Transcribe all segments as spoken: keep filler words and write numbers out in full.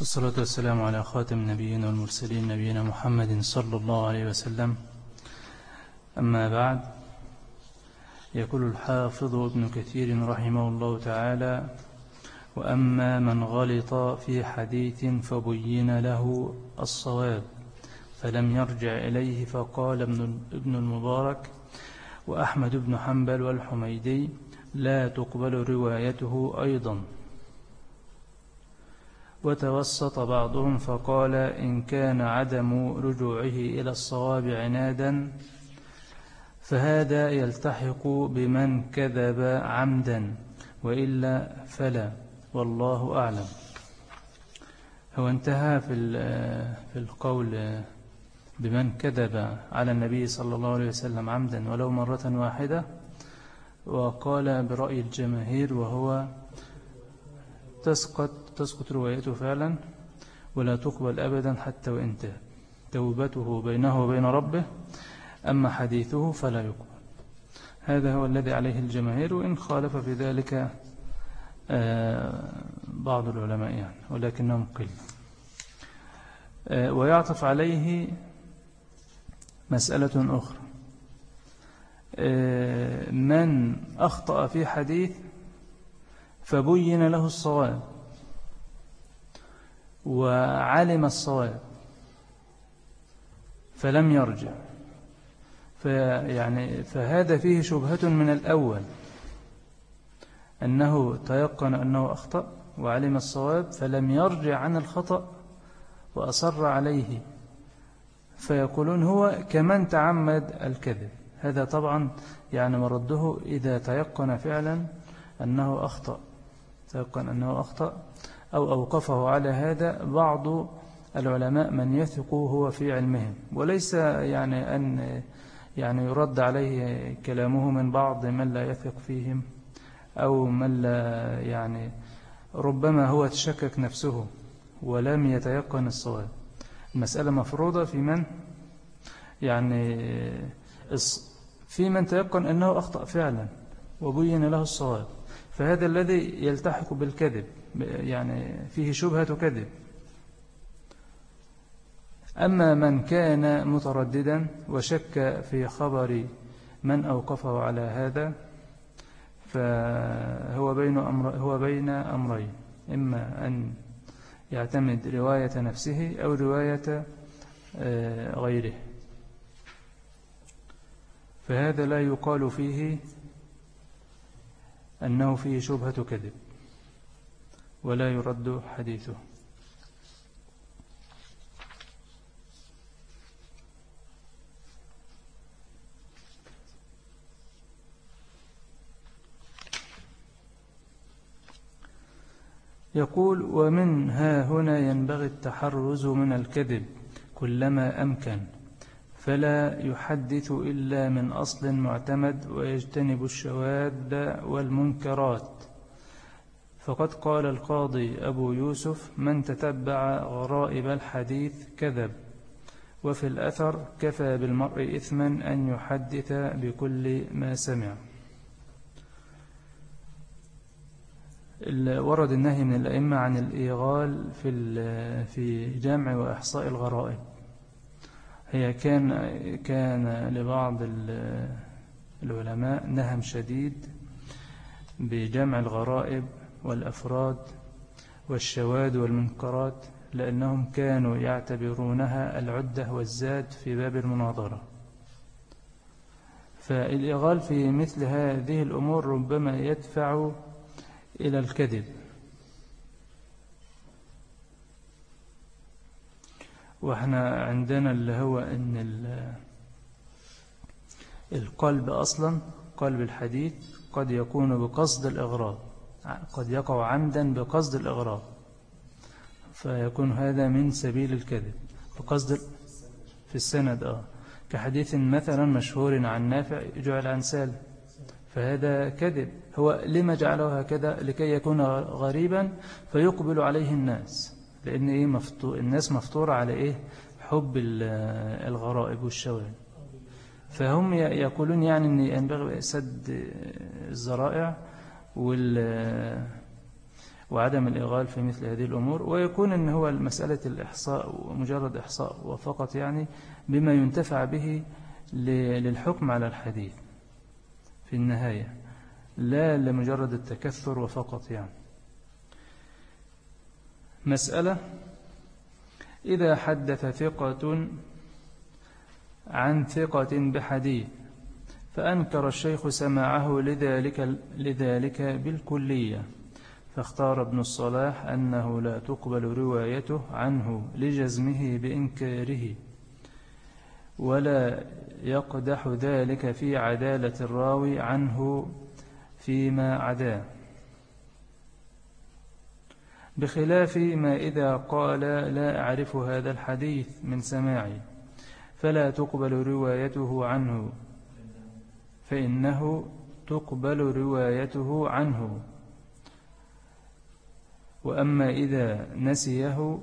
والصلاة والسلام على خاتم النبيين والمرسلين نبينا محمد صلى الله عليه وسلم. أما بعد، يقول الحافظ ابن كثير رحمه الله تعالى: وأما من غلط في حديث فبين له الصواب فلم يرجع إليه، فقال ابن المبارك وأحمد بن حنبل والحميدي: لا تقبل روايته أيضا. وتوسط بعضهم فقال: إن كان عدم رجوعه إلى الصواب عنادا فهذا يلتحق بمن كذب عمدا، وإلا فلا، والله أعلم. هو انتهى في في القول بمن كذب على النبي صلى الله عليه وسلم عمدا ولو مرة واحدة، وقال برأي الجماهير وهو تسقط تسقط روايته فعلا ولا تقبل أبدا حتى وإن تاب، توبته بينه وبين ربه، أما حديثه فلا يقبل. هذا هو الذي عليه الجماهير، وإن خالف في ذلك بعض العلماء يعني، ولكنهم قل. ويعطف عليه مسألة أخرى: من أخطأ في حديث فبين له الصواب وعلم الصواب فلم يرجع، فيعني فهذا فيه شبهة من الأول، أنه تيقن أنه أخطأ وعلم الصواب فلم يرجع عن الخطأ وأصر عليه، فيقولون هو كمن تعمد الكذب. هذا طبعا يعني مرده إذا تيقن فعلا أنه أخطأ، تيقن أنه أخطأ أو أوقفه على هذا بعض العلماء من يثق هو في علمهم، وليس يعني أن يعني يرد عليه كلامه من بعض من لا يثق فيهم، أو من لا يعني ربما هو تشكك نفسه ولم يتيقن الصواب. المسألة مفروضة في من يعني في من تيقن أنه أخطأ فعلا وبين له الصواب، فهذا الذي يلتحق بالكذب، يعني فيه شبهة كذب. أما من كان مترددا وشك في خبر من أوقفه على هذا فهو بين أمر هو بين أمرين: إما أن يعتمد رواية نفسه أو رواية غيره، فهذا لا يقال فيه أنه فيه شبهة كذب ولا يرد حديثه. يقول: ومن ها هنا ينبغي التحرز من الكذب كلما أمكن، فلا يحدث إلا من أصل معتمد، ويجتنب الشواذ والمنكرات. فقد قال القاضي أبو يوسف: من تتبع غرائب الحديث كذب. وفي الأثر: كفى بالمرء إثما أن يحدث بكل ما سمع. ورد النهي من الأئمة عن الإيغال في في جمع وإحصاء الغرائب. هي كان كان لبعض العلماء نهم شديد بجمع الغرائب والأفراد والشواذ والمنكرات، لأنهم كانوا يعتبرونها العدة والزاد في باب المناظرة. فالإغال في مثل هذه الأمور ربما يدفع إلى الكذب. وإحنا عندنا اللي هو أن القلب أصلا، قلب الحديث قد يكون بقصد الإغراء، قد يقع عمدا بقصد الإغراء، فيكون هذا من سبيل الكذب بقصد في السند آه كحديث مثلا مشهور عن نافع جعل عن سالم، فهذا كذب. هو لما جعله هكذا؟ لكي يكون غريبا فيقبل عليه الناس، لأن إيه مفتو... الناس مفطورة على إيه؟ حب الغرائب والشواذ، فهم يقولون يعني أن ينبغي سد الذرائع وال... وعدم الإغال في مثل هذه الأمور، ويكون أن هو مسألة الإحصاء ومجرد إحصاء وفقط يعني بما ينتفع به للحكم على الحديث في النهاية، لا لمجرد التكثر وفقط يعني. مسألة: إذا حدث ثقة عن ثقة بحديث فأنكر الشيخ سماعه لذلك, لذلك بالكلية، فاختار ابن الصلاح أنه لا تقبل روايته عنه لجزمه بإنكاره، ولا يقدح ذلك في عدالة الراوي عنه فيما عداه، بخلاف ما إذا قال لا أعرف هذا الحديث من سماعي فلا تقبل روايته عنه، فإنه تقبل روايته عنه. وأما إذا نسيه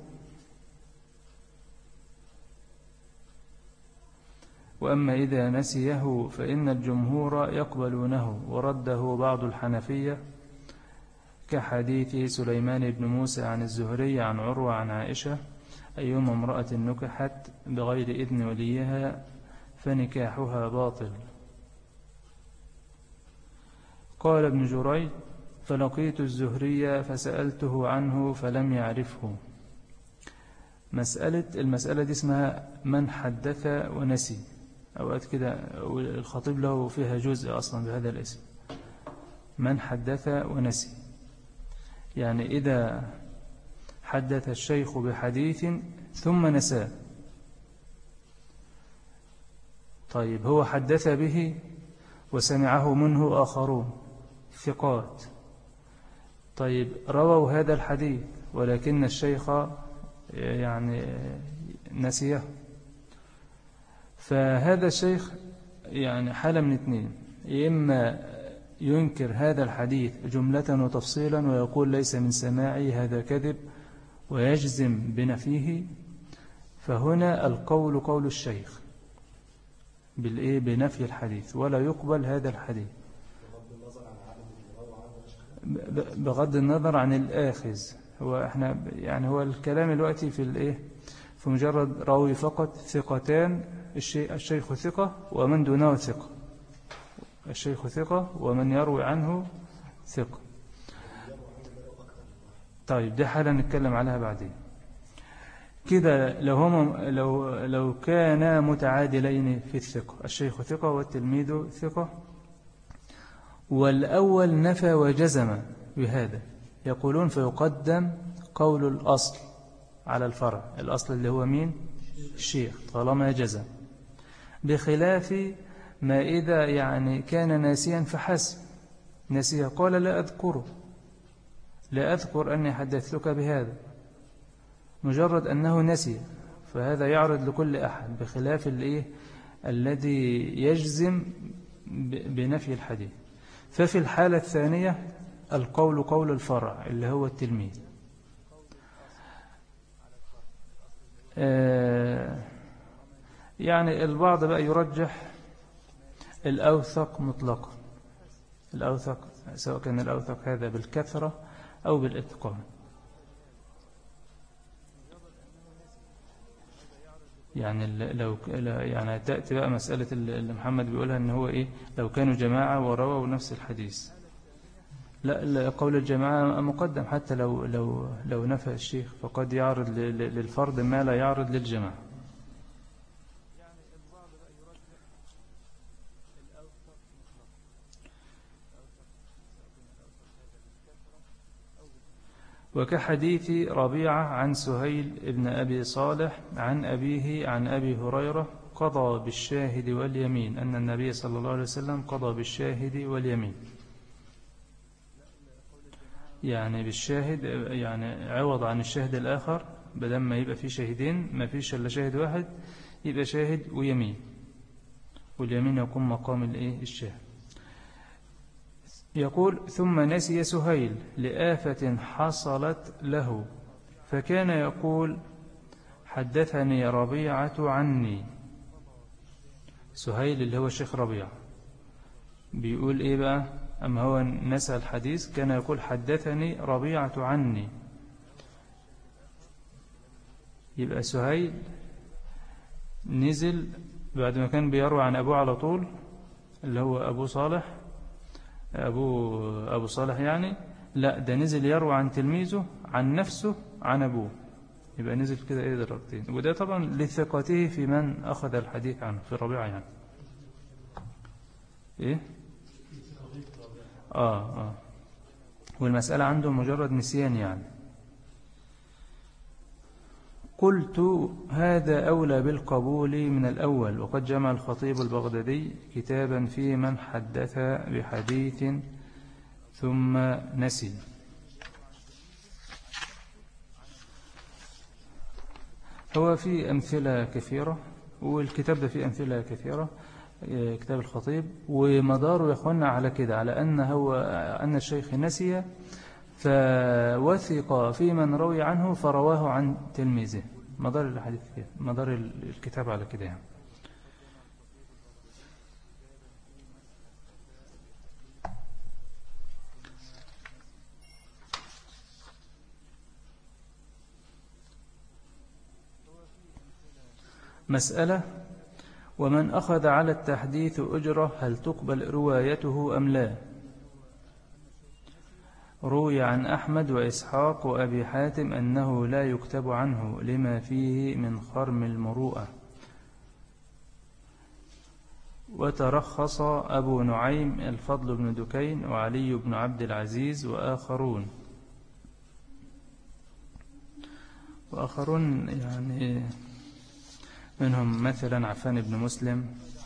وأما إذا نسيه فإن الجمهور يقبلونه، ورده بعض الحنفية كحديث سليمان بن موسى عن الزهري عن عروة عن عائشة: أيما امرأة نكحت بغير إذن وليها فنكاحها باطل. قال ابن جريج: فلقيت الزهري فسألته عنه فلم يعرفه. مسألة المسألة دي اسمها من حدث ونسي، أوقات كده الخطيب له فيها جزء أصلا بهذا الاسم، من حدث ونسي، يعني إذا حدث الشيخ بحديث ثم نساه، طيب هو حدث به وسمعه منه آخرون ثقات، طيب رووا هذا الحديث ولكن الشيخ يعني نسيه، فهذا الشيخ يعني حالة من اثنين: إما ينكر هذا الحديث جملة وتفصيلا ويقول ليس من سماعي هذا كذب ويجزم بنفيه، فهنا القول قول الشيخ بالإيه بنفي الحديث ولا يقبل هذا الحديث بغض النظر عن الآخذ. هو احنا يعني هو الكلام الوقتي في الإيه في مجرد راوي فقط، ثقتان، الشيخ ثقة ومن دونه ثقة، الشيخ ثقة ومن يروي عنه ثقة. طيب دي حالة نتكلم عليها بعدين. كده لو هم لو لو كانا متعادلين في الثقة، الشيخ ثقة والتلميذ ثقة، والأول نفى وجزم بهذا، يقولون فيقدم قول الأصل على الفرع، الأصل اللي هو مين؟ الشيخ طالما جزم، بخلاف ما إذا يعني كان ناسيا فحسب، نسيه قال لا أذكره، لا أذكر أني حدثتك بهذا، مجرد أنه نسي، فهذا يعرض لكل أحد، بخلاف الإيه الذي يجزم بنفي الحديث. ففي الحالة الثانية القول قول الفرع اللي هو التلميذ. آه يعني البعض بقى يرجح الأوثق مطلقا، الأوثق سواء كان الأوثق هذا بالكثرة أو بالإتقان. يعني لو يعني تأتي بقى مسألة اللي محمد بيقولها إن هو إيه لو كانوا جماعة ورووا نفس الحديث، لا قول الجماعة مقدم، حتى لو لو لو نفى الشيخ فقد يعرض للفرد ما لا يعرض للجماعة. وكحديث ربيعة عن سهيل ابن أبي صالح عن أبيه عن أبي هريرة قضى بالشاهد واليمين، أن النبي صلى الله عليه وسلم قضى بالشاهد واليمين، يعني بالشاهد يعني عوض عن الشاهد الآخر، بدل ما يبقى فيه شاهدين ما فيش إلا شاهد واحد، يبقى شاهد ويمين، واليمين يكون مقام الإيه الشاهد. يقول ثم نسي سهيل لآفة حصلت له، فكان يقول حدثني ربيعة عني، سهيل اللي هو الشيخ ربيعة بيقول إيه بقى أما هو نسى الحديث كان يقول حدثني ربيعة عني. يبقى سهيل نزل بعد ما كان بيروي عن أبوه على طول، اللي هو أبو صالح، أبو, أبو صالح يعني، لا ده نزل يروي عن تلميذه عن نفسه عن أبوه. يبقى نزل كده إيه درجتين، وده طبعا لثقته في من أخذ الحديث عنه في ربيعة يعني. إيه آه آه والمسألة عنده مجرد نسيان يعني. قلت هذا أولى بالقبول من الأول، وقد جمع الخطيب البغدادي كتابا في من حدث بحديث ثم نسي. هو في أمثلة كثيرة، والكتاب ده فيه أمثلة كثيرة، كتاب الخطيب، ومداره يا أخوانا على كده، على أن هو أن الشيخ نسي فوثق في من روي عنه فرواه عن تلميذه. مدار الحديث كده، مدار الكتاب على كده يعني. مسألة: ومن أخذ على التحديث أجرة هل تقبل روايته أم لا؟ روي عن أحمد وإسحاق وأبي حاتم أنه لا يكتب عنه لما فيه من خرم المروءة. وترخص أبو نعيم الفضل بن دكين وعلي بن عبد العزيز وآخرون وآخرون يعني منهم مثلا عفان بن مسلم،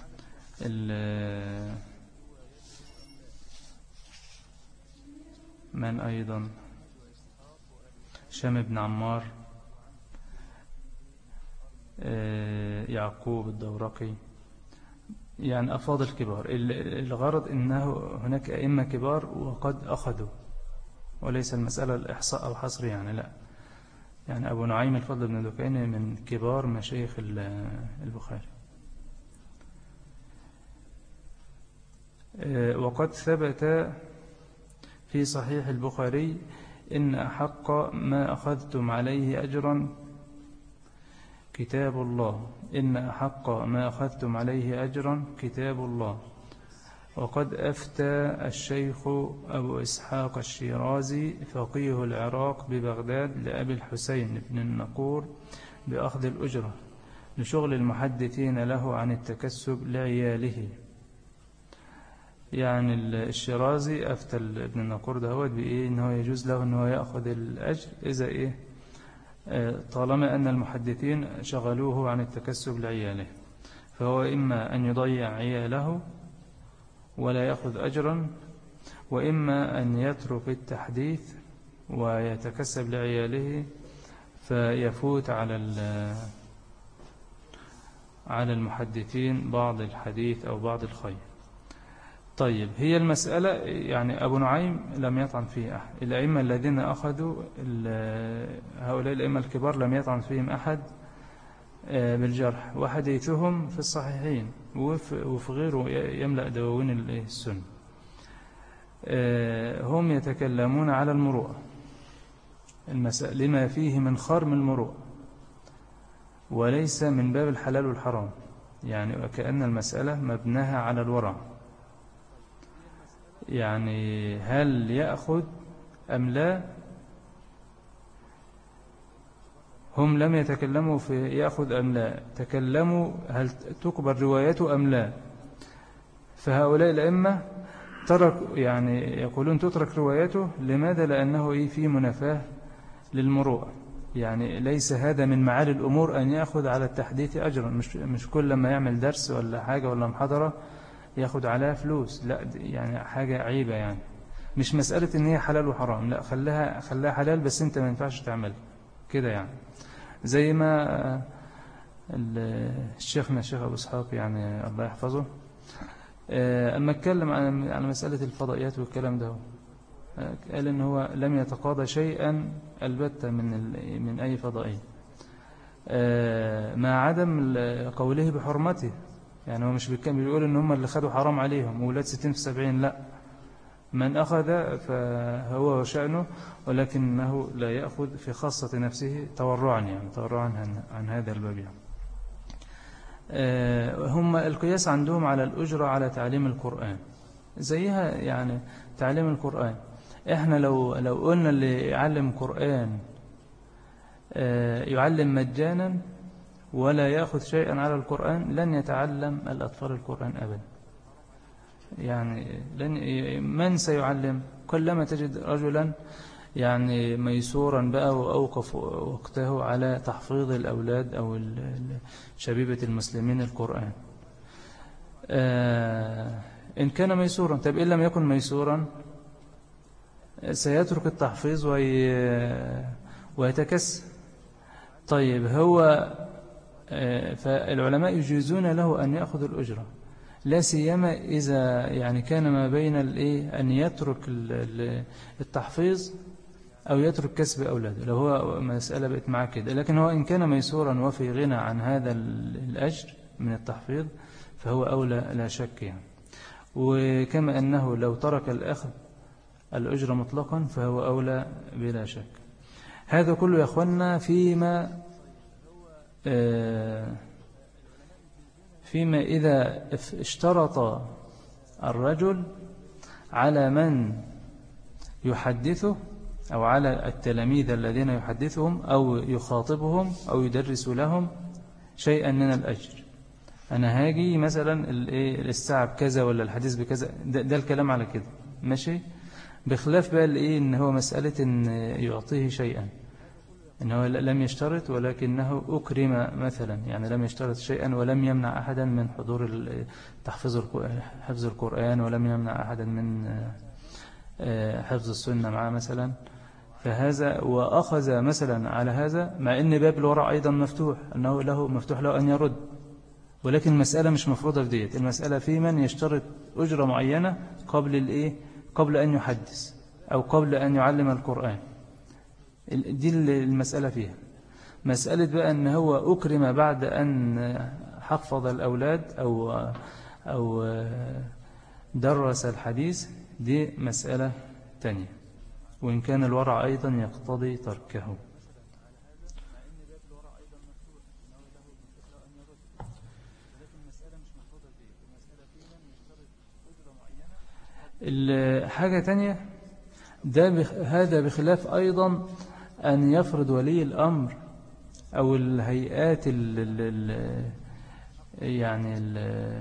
من أيضا شام بن عمار، يعقوب الدورقي، يعني أفاضل كبار. الغرض إنه هناك أئمة كبار وقد أخذوا، وليس المسألة الإحصاء أو حصر يعني، لا يعني أبو نعيم الفضل بن دكين من كبار مشايخ البخاري. وقد ثبت في صحيح البخاري إن أحق ما أخذتم عليه أجرا كتاب الله، إن أحق ما أخذتم عليه أجرا كتاب الله. وقد أفتى الشيخ أبو إسحاق الشيرازي فقيه العراق ببغداد لأبي الحسين بن النقور بأخذ الأجرة لشغل المحدثين له عن التكسب لعياله. يعني الشيرازي أفتى ابن النقور دهوت بإيه؟ إنه يجوز له أنه يأخذ الأجر إذا إيه؟ طالما أن المحدثين شغلوه عن التكسب لعياله، فهو إما أن يضيع عياله ولا يأخذ أجرا، وإما أن يترك التحديث ويتكسب لعياله فيفوت على على المحدثين بعض الحديث أو بعض الخير. طيب، هي المسألة يعني أبو نعيم لم يطعن فيه أحد، الأئمة الذين أخذوا هؤلاء الأئمة الكبار لم يطعن فيهم أحد بالجرح، وحديثهم في الصحيحين وفي غيره يملأ دواوين السنة. هم يتكلمون على المروءة، المسألة لما فيه من خرم المروءة، وليس من باب الحلال والحرام، يعني وكأن المسألة مبناها على الورع، يعني هل يأخذ أم لا. هم لم يتكلموا في يأخذ أم لا، تكلموا هل تقبل روايته أم لا. فهؤلاء الأئمة ترك يعني يقولون تترك روايته. لماذا؟ لأنه إيه في منافاة للمروءة، يعني ليس هذا من معالي الأمور أن يأخذ على التحديث أجرا، مش مش كل لما يعمل درس ولا حاجة ولا محاضرة يأخذ عليها فلوس، لا يعني حاجة عيبة، يعني مش مسألة إن هي حلال وحرام، لا خلاها خلاها حلال بس أنت ما ينفعش تعمل كده، يعني زي ما الشيخنا الشيخ أبو إسحاق يعني الله يحفظه أما اتكلم عن عن مسألة الفضائيات والكلام ده، قال إن هو لم يتقاضى شيئا البتة من من أي فضائي، مع عدم قوله بحرمته. يعني هو مش بيقول إن هم اللي خدوا حرام عليهم وولاد ستين في سبعين، لا، من أخذ فهو شأنه، ولكنه لا يأخذ في خاصة نفسه تورعا، يعني تورعا عن, عن هذا الباب يعني. هم القياس عندهم على الأجرة على تعليم القرآن زيها، يعني تعليم القرآن احنا لو لو قلنا اللي يعلم قرآن يعلم مجانا ولا يأخذ شيئا على القرآن، لن يتعلم الأطفال القرآن أبدا. يعني لن من سيعلم؟ كلما تجد رجلا يعني ميسورا بقى وأوقف وقته على تحفيظ الأولاد أو شبيبة المسلمين القرآن. آه إن كان ميسورا، طب إن لم يكن ميسورا سيترك التحفيظ ويتكسر. طيب هو آه فالعلماء يجيزون له أن يأخذ الأجرة، لا سيما إذا يعني كان ما بين الإيه أن يترك التحفيظ أو يترك كسب أولاده، لو هو مسألة بقت معاه كده. لكن هو إن كان ميسورا وفي غنى عن هذا الأجر من التحفيظ فهو أولى لا شك يعني. وكما أنه لو ترك الأخذ الأجر مطلقا فهو أولى بلا شك. هذا كله يا أخوانا فيما فيما إذا اشترط الرجل على من يحدثه أو على التلاميذ الذين يحدثهم أو يخاطبهم أو يدرس لهم شيئا من الأجر. أنا هاجي مثلا الساعة بكذا ولا الحديث بكذا، ده, ده الكلام على كده ماشي، بخلاف بقى الإيه إن هو مسألة إن يعطيه شيئا، إن هو لم يشترط ولكنه أكرم مثلا، يعني لم يشترط شيئا ولم يمنع أحدا من حضور تحفظ حفظ القرآن، ولم يمنع أحدا من حفظ السنة معه مثلا. فهذا وأخذ مثلا على هذا، مع أن باب الورع أيضا مفتوح، أنه له مفتوح له أن يرد، ولكن المسألة مش مفروضة في ديت. المسألة في من يشترط أجرة معينة قبل الإيه قبل أن يحدث أو قبل أن يعلم القرآن، دي المسألة فيها. مسألة بقى أن هو أكرم بعد أن حفظ الأولاد أو أو درس الحديث، دي مسألة تانية، وإن كان الورع أيضا يقتضي تركه. الحاجة تانية ده هذا بخلاف أيضا أن يفرض ولي الأمر أو الهيئات ال ال يعني ال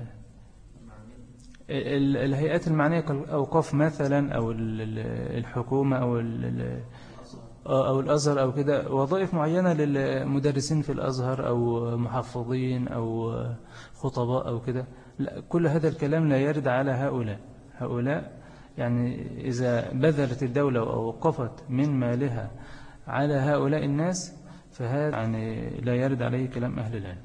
الهيئات المعنية كالأوقاف مثلا أو الحكومة أو أو الأزهر أو كده، وظائف معينة للمدرسين في الأزهر أو محفظين أو خطباء أو كده. كل هذا الكلام لا يرد على هؤلاء. هؤلاء يعني إذا بذلت الدولة ووقفت من مالها على هؤلاء الناس فهذا يعني لا يرد عليه كلام أهل العلم.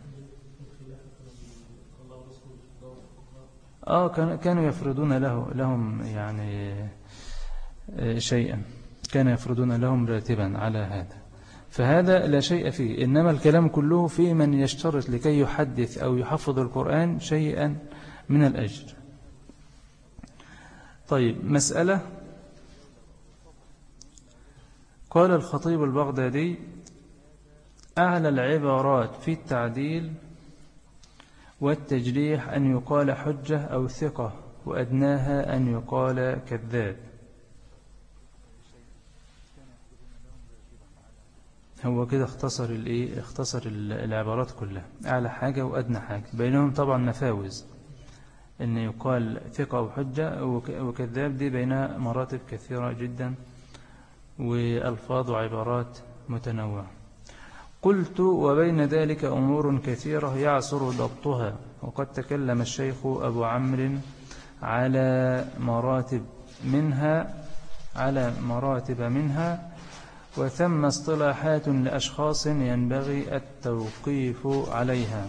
آه كانوا يفرضون له لهم يعني شيئا، كانوا يفرضون لهم راتبا على هذا، فهذا لا شيء فيه. إنما الكلام كله في من يشترط لكي يحدث أو يحفظ القرآن شيئا من الأجر. طيب مسألة، قال الخطيب البغدادي: أعلى العبارات في التعديل والتجريح أن يقال حجة أو ثقة، وأدناها أن يقال كذاب. هو كده اختصر الايه اختصر العبارات كلها، أعلى حاجة وأدنى حاجة، بينهم طبعا نفاوز، أن يقال ثقة أو حجة وكذاب، دي بينها مراتب كثيرة جدا وألفاظ وعبارات متنوعة. قلت: وبين ذلك أمور كثيرة يعسر ضبطها، وقد تكلم الشيخ أبو عمرو على مراتب منها على مراتب منها وثم اصطلاحات لأشخاص ينبغي التوقيف عليها.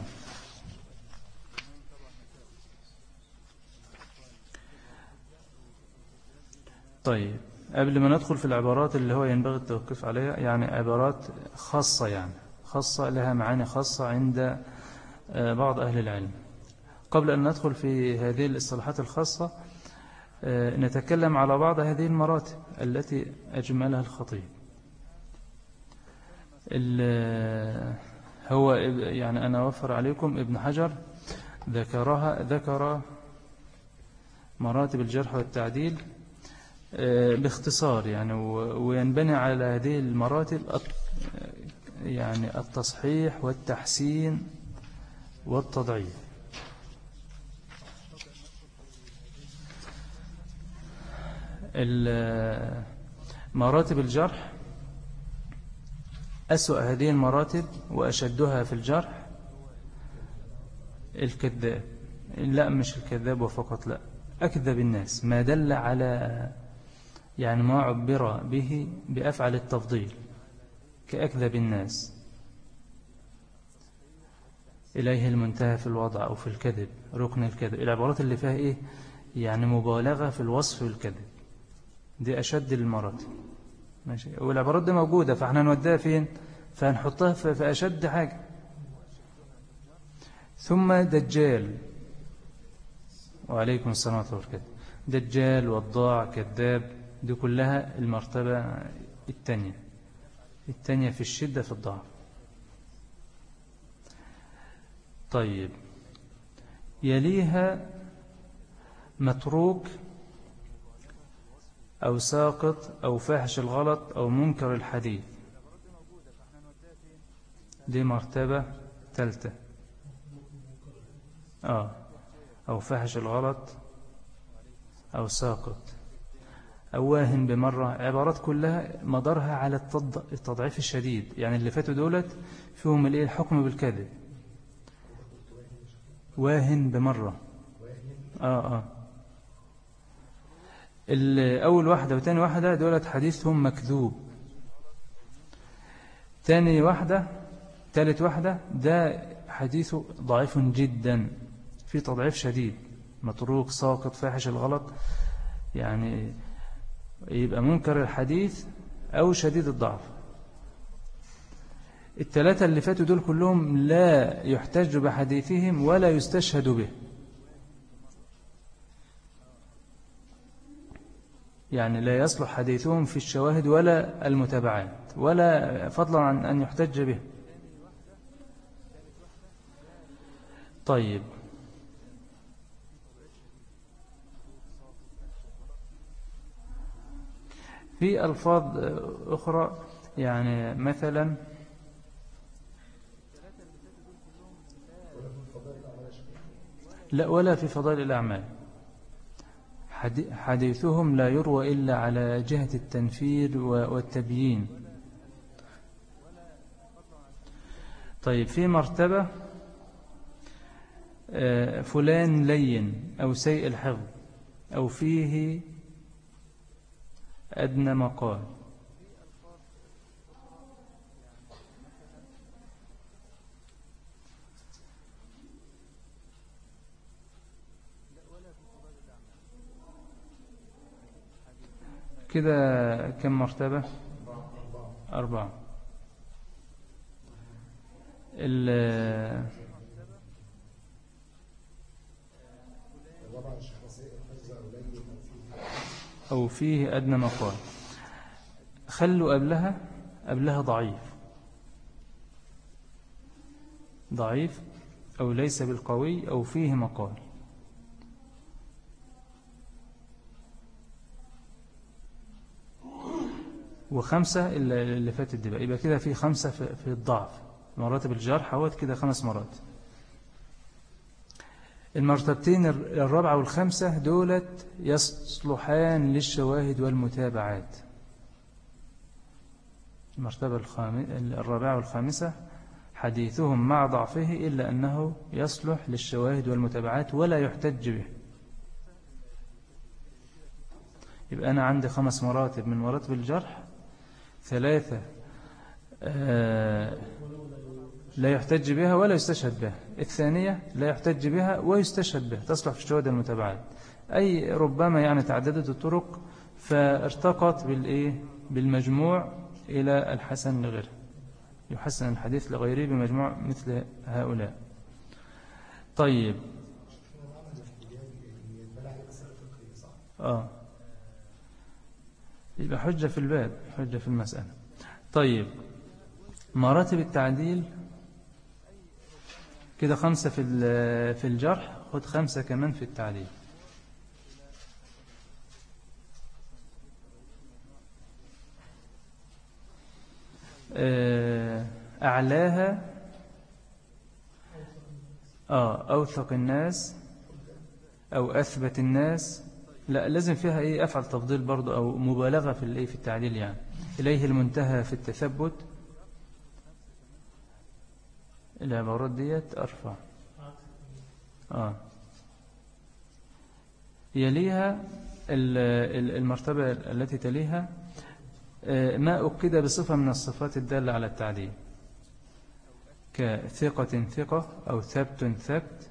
طيب قبل ما ندخل في العبارات اللي هو ينبغي التوقيف عليها، يعني عبارات خاصة يعني خاصة لها معاني خاصة عند بعض أهل العلم، قبل أن ندخل في هذه الاصطلاحات الخاصة نتكلم على بعض هذه المراتب التي أجملها الخطيب. هو يعني أنا أوفر عليكم ابن حجر ذكرها ذكر مراتب الجرح والتعديل باختصار يعني، وينبني على هذه المراتب يعني التصحيح والتحسين والتضعيف. مراتب الجرح أسوأ هذه المراتب وأشدها في الجرح الكذاب. لا مش الكذاب وفقط، لا، أكذب الناس، ما دل على يعني ما عبر به بأفعل التفضيل كأكذب الناس، إليه المنتهى في الوضع أو في الكذب، ركن الكذب، العبارات اللي فيها إيه يعني مبالغة في الوصف والكذب، دي أشد المراتب. ماشي، والعبارات دي موجودة، فاحنا نوديها فين؟ فهنحطها في أشد حاجة. ثم دجال، وعليكم السلام ورحمة الله وبركاته، دجال وضاع كذاب، دي كلها المرتبة الثانية الثانية في الشدة في الضعف. طيب، يليها متروك أو ساقط أو فاحش الغلط أو منكر الحديث، دي مرتبة ثالثة. آه أو فاحش الغلط أو ساقط أو واهن بمرة، عبارات كلها مدارها على التضعيف الشديد. يعني اللي فاتوا دولت فيهم الإيه الحكم بالكذب، واهن بمرة. آه آه أول واحدة وتاني واحدة دولت حديثهم مكذوب. تاني واحدة تالت واحدة ده حديثه ضعيف جدا، في تضعيف شديد، متروك ساقط فاحش الغلط، يعني يبقى منكر الحديث أو شديد الضعف. الثلاثة اللي فاتوا دول كلهم لا يحتج بحديثهم ولا يستشهد به، يعني لا يصلح حديثهم في الشواهد ولا المتابعات ولا فضلا عن أن يحتج به. طيب، في ألفاظ أخرى يعني مثلا لا ولا في فضائل الأعمال، حديثهم لا يروى إلا على جهة التنفير والتبيين. طيب، في مرتبة فلان لين أو سيء الحفظ أو فيه أدنى مقال. كده كم مرتبة؟ أربعة. أو فيه أدنى مقال، خلوا قبلها قبلها ضعيف ضعيف أو ليس بالقوي أو فيه مقال. وخمسة اللي فاتت دي بقى، يبقى كده في خمسة في الضعف، مراتب الجرح حوالي كده خمس مرات. المرتبتين الرابعة والخمسة دولت يصلحان للشواهد والمتابعات. المرتبة الرابعة والخامسة حديثهم مع ضعفه إلا أنه يصلح للشواهد والمتابعات ولا يحتج به. يبقى أنا عندي خمس مراتب من مراتب الجرح، ثلاثة آه لا يحتج بها ولا يستشهد بها، الثانية لا يحتج بها ويستشهد بها، تصلح في الشواهد والمتابعات، أي ربما يعني تعددت الطرق فارتقت بالإيه بالمجموع إلى الحسن لغيره، يحسن الحديث لغيره بمجموع مثل هؤلاء. طيب، آه يبقى حجة في الباب، حجة في المسألة. طيب مراتب التعديل كده خمسة في في الجرح، خد خمسة كمان في التعديل. أعلاها آه أوثق الناس أو أثبت الناس. لا لازم فيها إيه أفعل تفضيل برضو أو مبالغة في الإيه في التعديل يعني. إليه المنتهى في التثبت. العبارات ديت أرفع. آه يليها المرتبة التي تليها ما أكد بصفة من الصفات الدالة على التعديل، كثقة ثقة أو ثبت ثبت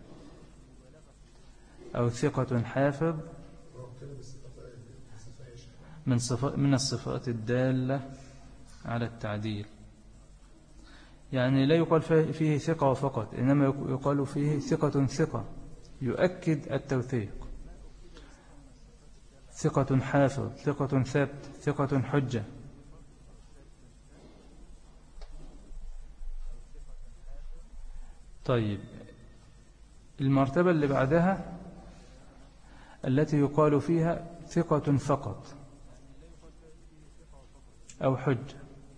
أو ثقة حافظ من صفات من الصفات الدالة على التعديل. يعني لا يقال فيه ثقة فقط، إنما يقال فيه ثقة ثقة يؤكد التوثيق، ثقة حافظ، ثقة ثبت، ثقة حجة. طيب المرتبة اللي بعدها التي يقال فيها ثقة فقط أو حجة.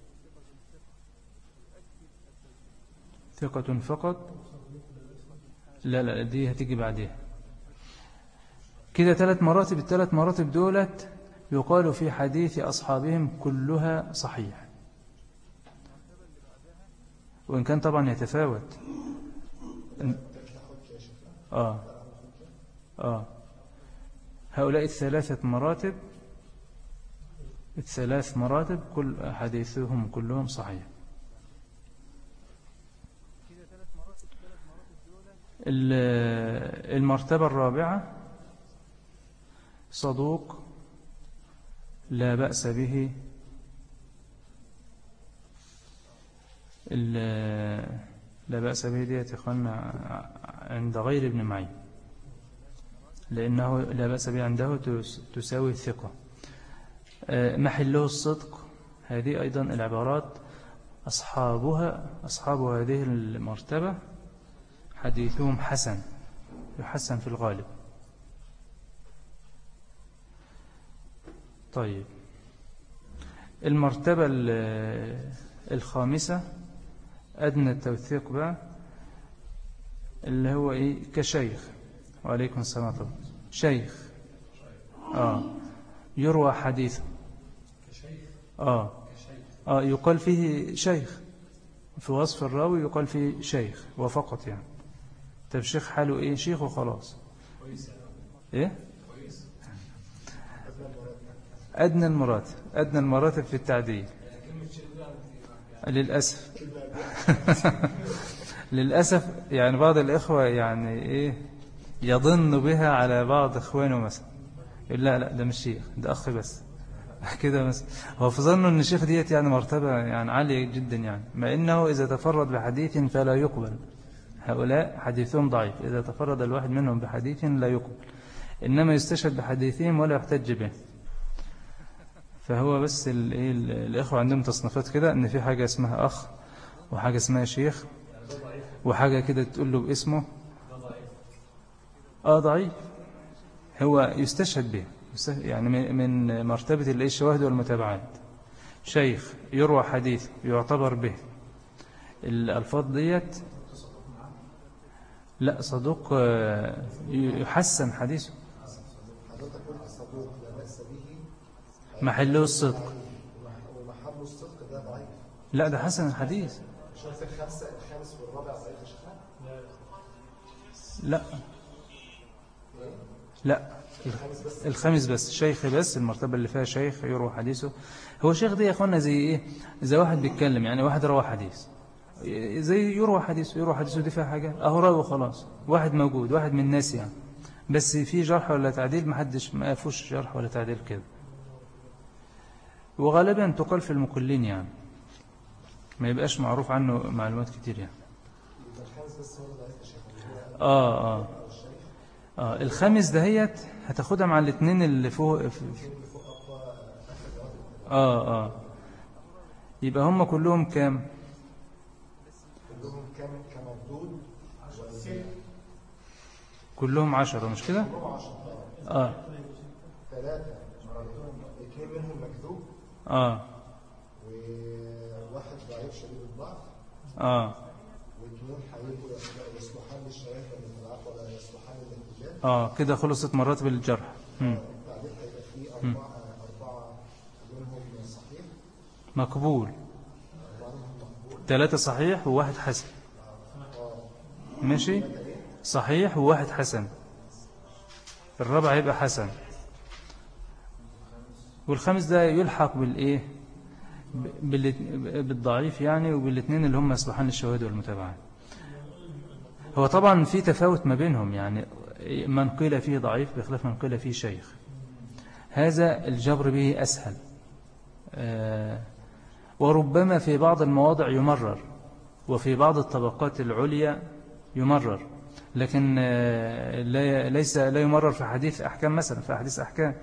ثقة فقط، لا لا دي هتيجي بعدها. كده ثلاث مراتب، الثلاث مراتب دولت يقال في حديث أصحابهم كلها صحيح، وإن كان طبعا يتفاوت. آه آه هؤلاء الثلاثة مراتب، الثلاث مراتب كل حديثهم كلهم صحيح. المرتبة الرابعة صدوق لا بأس به، لا بأس به دي يتخلنا عند غير ابن معين، لأنه لا بأس به عنده تساوي الثقة. محله الصدق، هذه أيضا العبارات أصحابها أصحاب هذه المرتبة حديثهم حسن، يحسن في الغالب. طيب المرتبة الخامسة أدنى التوثيق بقى، اللي هو إيه كشيخ. وعليكم السلام طبعا. شيخ آه يروى حديثه آه آه يقال فيه شيخ، في وصف الراوي يقال فيه شيخ وفقط يعني. طب شيخ حاله إيه؟ شيخ وخلاص. إيه أدنى المراتب، أدنى المراتب في التعديل للأسف. للأسف يعني بعض الإخوة يعني إيه يظن بها على بعض إخوانه مثلا، يقول لا لا ده مش شيخ، ده أخ بس كده مثلا. هو في ظنه أن الشيخ ديت يعني مرتبة يعني عالية جدا يعني، مع إنه إذا تفرد بحديث فلا يقبل. هؤلاء حديثهم ضعيف، إذا تفرد الواحد منهم بحديث لا يقبل، إنما يستشهد بحديثهم ولا يحتج به. فهو بس الإخوة عندهم تصنيفات كده، أن في حاجة اسمها أخ، وحاجة اسمها شيخ، وحاجة كده تقول له باسمه. آه ضعيف، هو يستشهد به يعني من مرتبة الشواهد والمتابعات. شيخ يروى حديث يعتبر به، الألفاظ ديت. لا صدوق يحسن حديثه، محله الصدق. ومحله الصدق ده ضعيف. لا ده حسن الحديث. شرط الخامس الخامس والرابع ضعيف يا شيخنا. لا لا الخامس بس، شيخ بس، المرتبة اللي فيها شيخ يروى حديثه. هو شيخ دي يا اخوانا زي ايه؟ زي واحد بيتكلم يعني، واحد روى حديث زي يروى حديثه، يروى حديثه دي فيها حاجة اهو راوي خلاص، واحد موجود، واحد من الناس يعني، بس في جرح ولا تعديل محدش ما فيهوش جرح ولا تعديل كده. وغالبا تقال في المقلين يعني، ما يبقاش معروف عنه معلومات كتير يعني. الخامس بس هو ضعيف يا شيخ. اه اه آه الخامس دهيت هتاخدها مع الاثنين اللي فوق. اه اه يبقى هم كلهم كام؟ كلهم كام كمردود؟ كلهم عشرة مش كده؟ اه ثلاثة مردود، اثنين منهم مكذوب، اه وواحد ضعيف شديد الضعف، اه واثنين هيبقوا يصلحان للشواهد والمتابعات ولا يصلحان للاحتجاج. اه كده خلصت مراتب الجرح. امم التعليق هيبقى فيه أربعة أربعة منهم صحيح مقبول، ثلاثة صحيح وواحد حسن. ماشي، صحيح وواحد حسن، الرابع هيبقى حسن، والخامس ده يلحق بالايه بالضعيف يعني، وبالاثنين اللي هم يصلحان للشواهد والمتابعات. هو طبعا في تفاوت ما بينهم، يعني من قيل فيه ضعيف بخلاف من قيل فيه شيخ، هذا الجبر به أسهل. آه وربما في بعض المواضع يمرر، وفي بعض الطبقات العليا يمرر، لكن آه لا ليس لا يمرر في حديث أحكام مثلا، في حديث أحكام.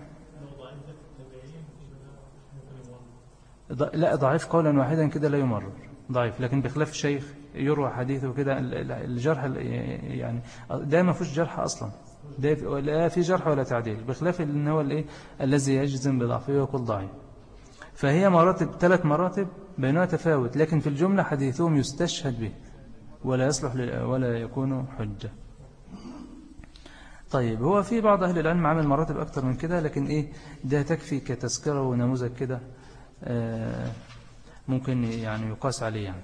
لا ضعيف قولا واحدا كده لا يمرر ضعيف، لكن بخلاف الشيخ يروى حديثه كده. الجرح يعني ده ما فيش جرح أصلا، ده لا في جرح ولا تعديل، بخلاف ان هو الايه الذي يجزم بضعفه ويقول ضعيف. فهي مراتب، ثلاث مراتب بينها تفاوت، لكن في الجملة حديثهم يستشهد به ولا يصلح ولا يكون حجة. طيب هو في بعض أهل العلم عامل مراتب أكتر من كده، لكن إيه ده تكفي كتذكرة ونموذج كده آه ممكن يعني يقاس عليه. يعني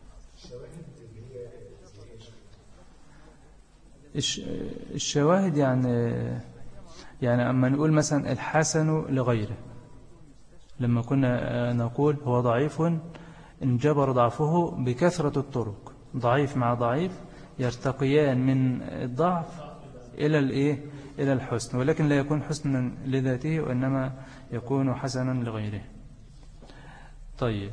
الشواهد يعني يعني أما نقول مثلا الحسن لغيره، لما كنا نقول هو ضعيف انجبر ضعفه بكثرة الطرق، ضعيف مع ضعيف يرتقيان من الضعف إلى الإيه إلى الحسن، ولكن لا يكون حسنا لذاته وإنما يكون حسنا لغيره. طيب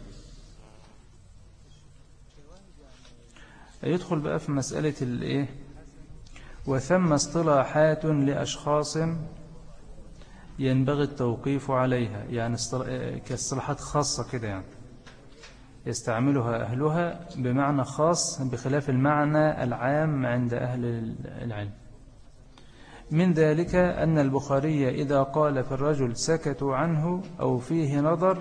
يدخل بقى في مسألة الإيه وثم اصطلاحات لأشخاص ينبغي التوقيف عليها، يعني كاصطلاحات خاصة كده يعني يستعملها أهلها بمعنى خاص بخلاف المعنى العام عند أهل العلم. من ذلك أن البخاري إذا قال في الرجل سكتوا عنه أو فيه نظر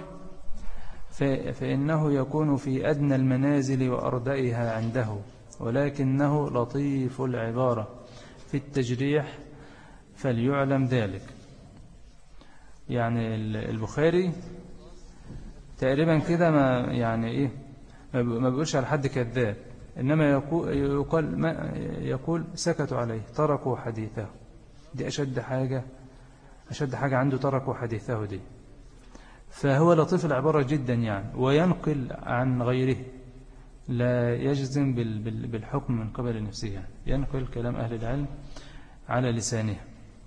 فإنه يكون في أدنى المنازل وأردئها عنده، ولكنه لطيف العبارة في التجريح فليعلم ذلك. يعني البخاري تقريبا كده ما يعني إيه ما بيقولش على حد كذاب، إنما يقول, ما يقول سكتوا عليه تركوا حديثه، دي أشد حاجة أشد حاجة عنده، تركوا حديثه دي. فهو لطيف العبارة جدا يعني، وينقل عن غيره، لا يجزم بالحكم من قبل نفسه، يعني ينقل كلام أهل العلم على لسانه.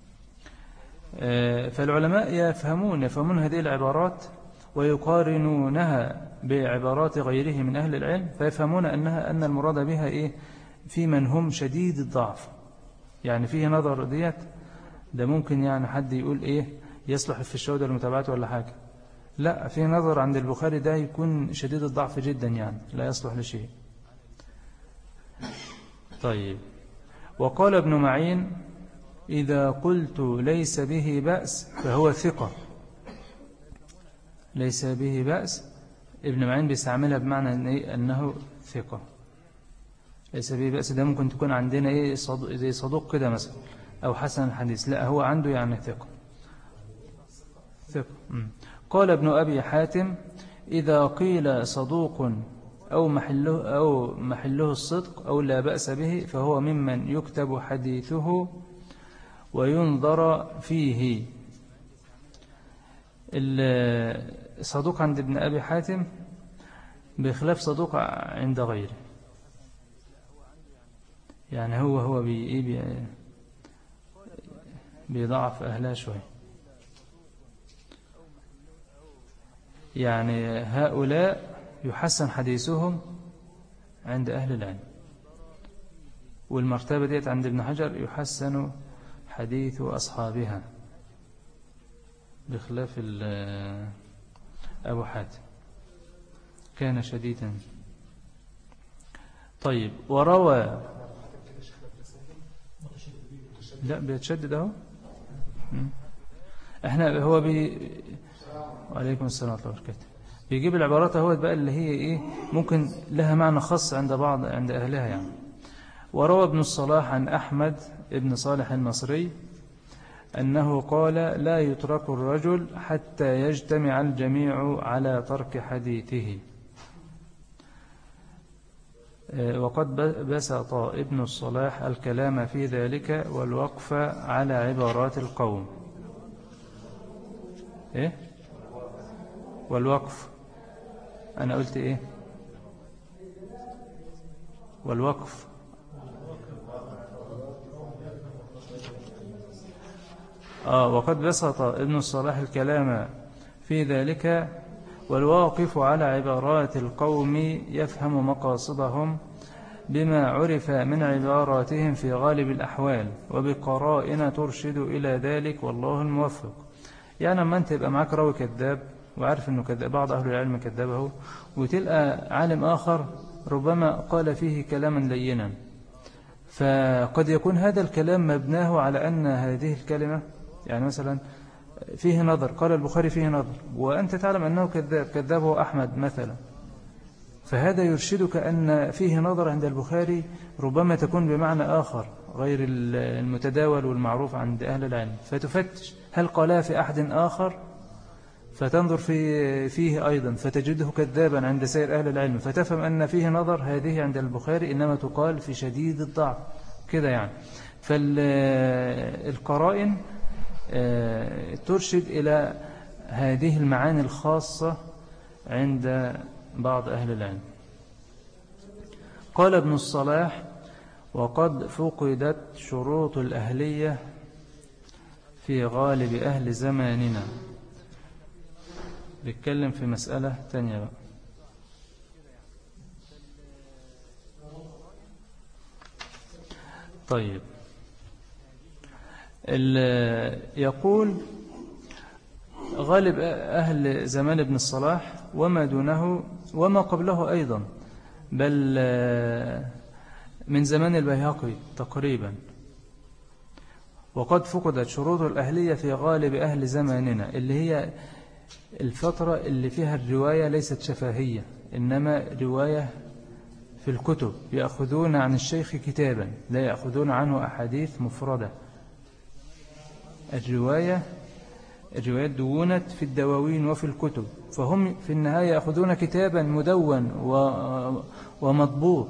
فالعلماء يفهمون يفهمون هذه العبارات ويقارنونها بعبارات غيره من أهل العلم، فيفهمون أنها أن المراد بها إيه في من هم شديد الضعف، يعني فيه نظر ديت ده ممكن يعني حد يقول إيه يصلح في الشهود والمتابعات ولا حاجة، لا في نظر عند البخاري ده يكون شديد الضعف جدا، يعني لا يصلح لشيء. طيب وقال ابن معين إذا قلت ليس به بأس فهو ثقة. ليس به بأس ابن معين بيستعملها بمعنى إن إيه أنه ثقة. ليس به بأس ده ممكن تكون عندنا إيه صدوق زي صدوق كده مثلا أو حسن الحديث، لا هو عنده يعني ثقة ثقة. قال ابن أبي حاتم إذا قيل صدوق أو محله, أو محله الصدق أو لا بأس به فهو ممن يكتب حديثه وينظر فيه. الصدوق عند ابن أبي حاتم بخلاف صدوق عند غيره، يعني هو هو بي بي بيضعف أهلها شوي، يعني هؤلاء يحسن حديثهم عند أهل العلم، والمرتبة ديت عند ابن حجر يحسن حديث أصحابها بخلاف أبو حاتم كان شديدا. طيب وروى لا بيتشدد اهو. احنا هو بي وعليكم السلام ورحمة الله وبركاته بيجيب العبارات اهو بقى اللي هي ايه ممكن لها معنى خاص عند بعض عند اهلها يعني. وروى ابن الصلاح عن احمد ابن صالح المصري أنه قال لا يترك الرجل حتى يجتمع الجميع على ترك حديثه. وقد بسط ابن الصلاح الكلام في ذلك والوقف على عبارات القوم. إيه؟ والوقف أنا قلت إيه؟ والوقف آه وقد بسط ابن الصلاح الكلام في ذلك والواقف على عبارات القوم يفهم مقاصدهم بما عرف من عباراتهم في غالب الأحوال وبقرائن ترشد إلى ذلك والله الموفق. يعني لما أنت يبقى معك راوي كذاب وعارف أنه كذاب بعض أهل العلم كذبه وتلقى عالم آخر ربما قال فيه كلاما لينا فقد يكون هذا الكلام مبناه على أن هذه الكلمة يعني مثلا فيه نظر قال البخاري فيه نظر وأنت تعلم أنه كذاب كذابه أحمد مثلا فهذا يرشدك أن فيه نظر عند البخاري ربما تكون بمعنى آخر غير المتداول والمعروف عند أهل العلم فتفتش هل قالها في أحد آخر فتنظر في فيه أيضا فتجده كذابا عند سائر أهل العلم فتفهم أن فيه نظر هذه عند البخاري إنما تقال في شديد الضعف كده يعني. فالقرائن ترشد إلى هذه المعاني الخاصة عند بعض أهل العلم. قال ابن الصلاح وقد فقدت شروط الأهلية في غالب أهل زماننا. بيتكلم في مسألة تانية بقى. طيب يقول غالب أهل زمان ابن الصلاح وما دونه وما قبله أيضا بل من زمان البيهقي تقريبا وقد فقدت شروط الأهلية في غالب أهل زماننا اللي هي الفترة اللي فيها الرواية ليست شفاهية إنما رواية في الكتب يأخذون عن الشيخ كتابا لا يأخذون عنه أحاديث مفردة. الرواية الروايات دونت في الدواوين وفي الكتب فهم في النهاية يأخذون كتابا مدون ومضبوط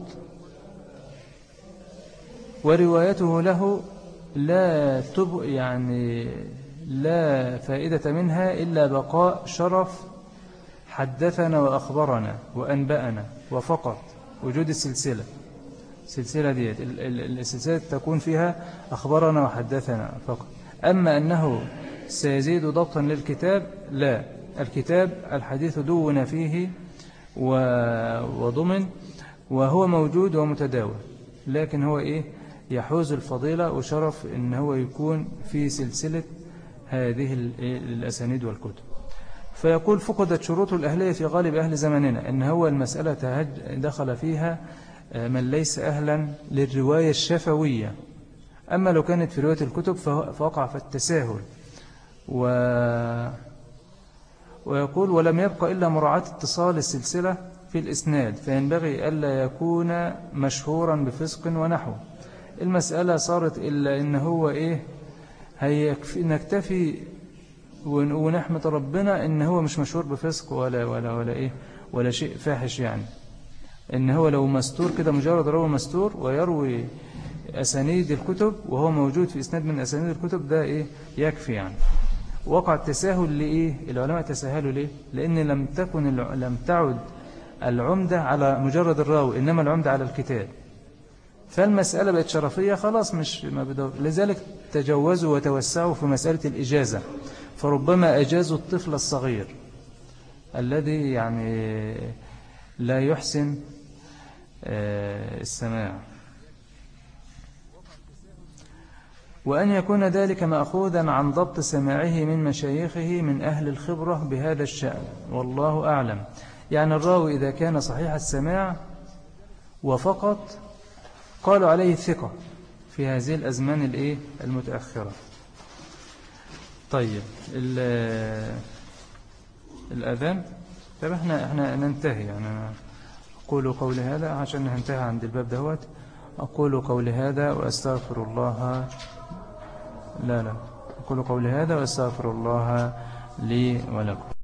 وروايته له لا تب يعني لا فائدة منها إلا بقاء شرف حدثنا وأخبرنا وأنبأنا وفقط وجود السلسلة السلسلة ديت السلسلة تكون فيها أخبرنا وحدثنا فقط. أما أنه سيزيد ضبطا للكتاب لا الكتاب الحديث دون فيه وضمن وهو موجود ومتداول لكن هو إيه يحوز الفضيلة وشرف إن هو يكون في سلسلة هذه الأسانيد والكتب. فيقول فقدت شروط الأهلية في غالب أهل زماننا إن هو المسألة دخل فيها من ليس أهلا للرواية الشفوية أما لو كانت في رواية الكتب فوقع في التساهل و... ويقول ولم يبقى إلا مراعاة اتصال السلسلة في الإسناد فينبغي ألا يكون مشهورا بفسق ونحو. المسألة صارت إلا إن هو إيه هيكفي نكتفي ونحمد ربنا إن هو مش مشهور بفسق ولا ولا ولا إيه ولا شيء فاحش يعني إن هو لو مستور كده مجرد روى مستور ويروي أسانيد الكتب وهو موجود في إسناد من أسانيد الكتب ده إيه يكفي يعني. وقع التساهل لإيه العلماء تساهلوا ليه لأن لم تكن لم تعد العمدة على مجرد الراوي إنما العمدة على الكتاب فالمسألة بقت شرفية خلاص مش ما بدور لذلك تجوزوا وتوسعوا في مسألة الإجازة فربما أجازوا الطفل الصغير الذي يعني لا يحسن السماع. وأن يكون ذلك مأخوذا عن ضبط سماعه من مشايخه من أهل الخبرة بهذا الشأن، والله أعلم. يعني الراوي إذا كان صحيح السماع وفقط قالوا عليه ثقة في هذه الأزمان الإيه المتأخرة. طيب الأذان، طيب احنا احنا ننتهي. يعني أقول قولي هذا عشان ننتهي عند الباب دهوت. أقول قولي هذا وأستغفر الله لا لا أقول قولي هذا وأستغفر الله لي ولكم.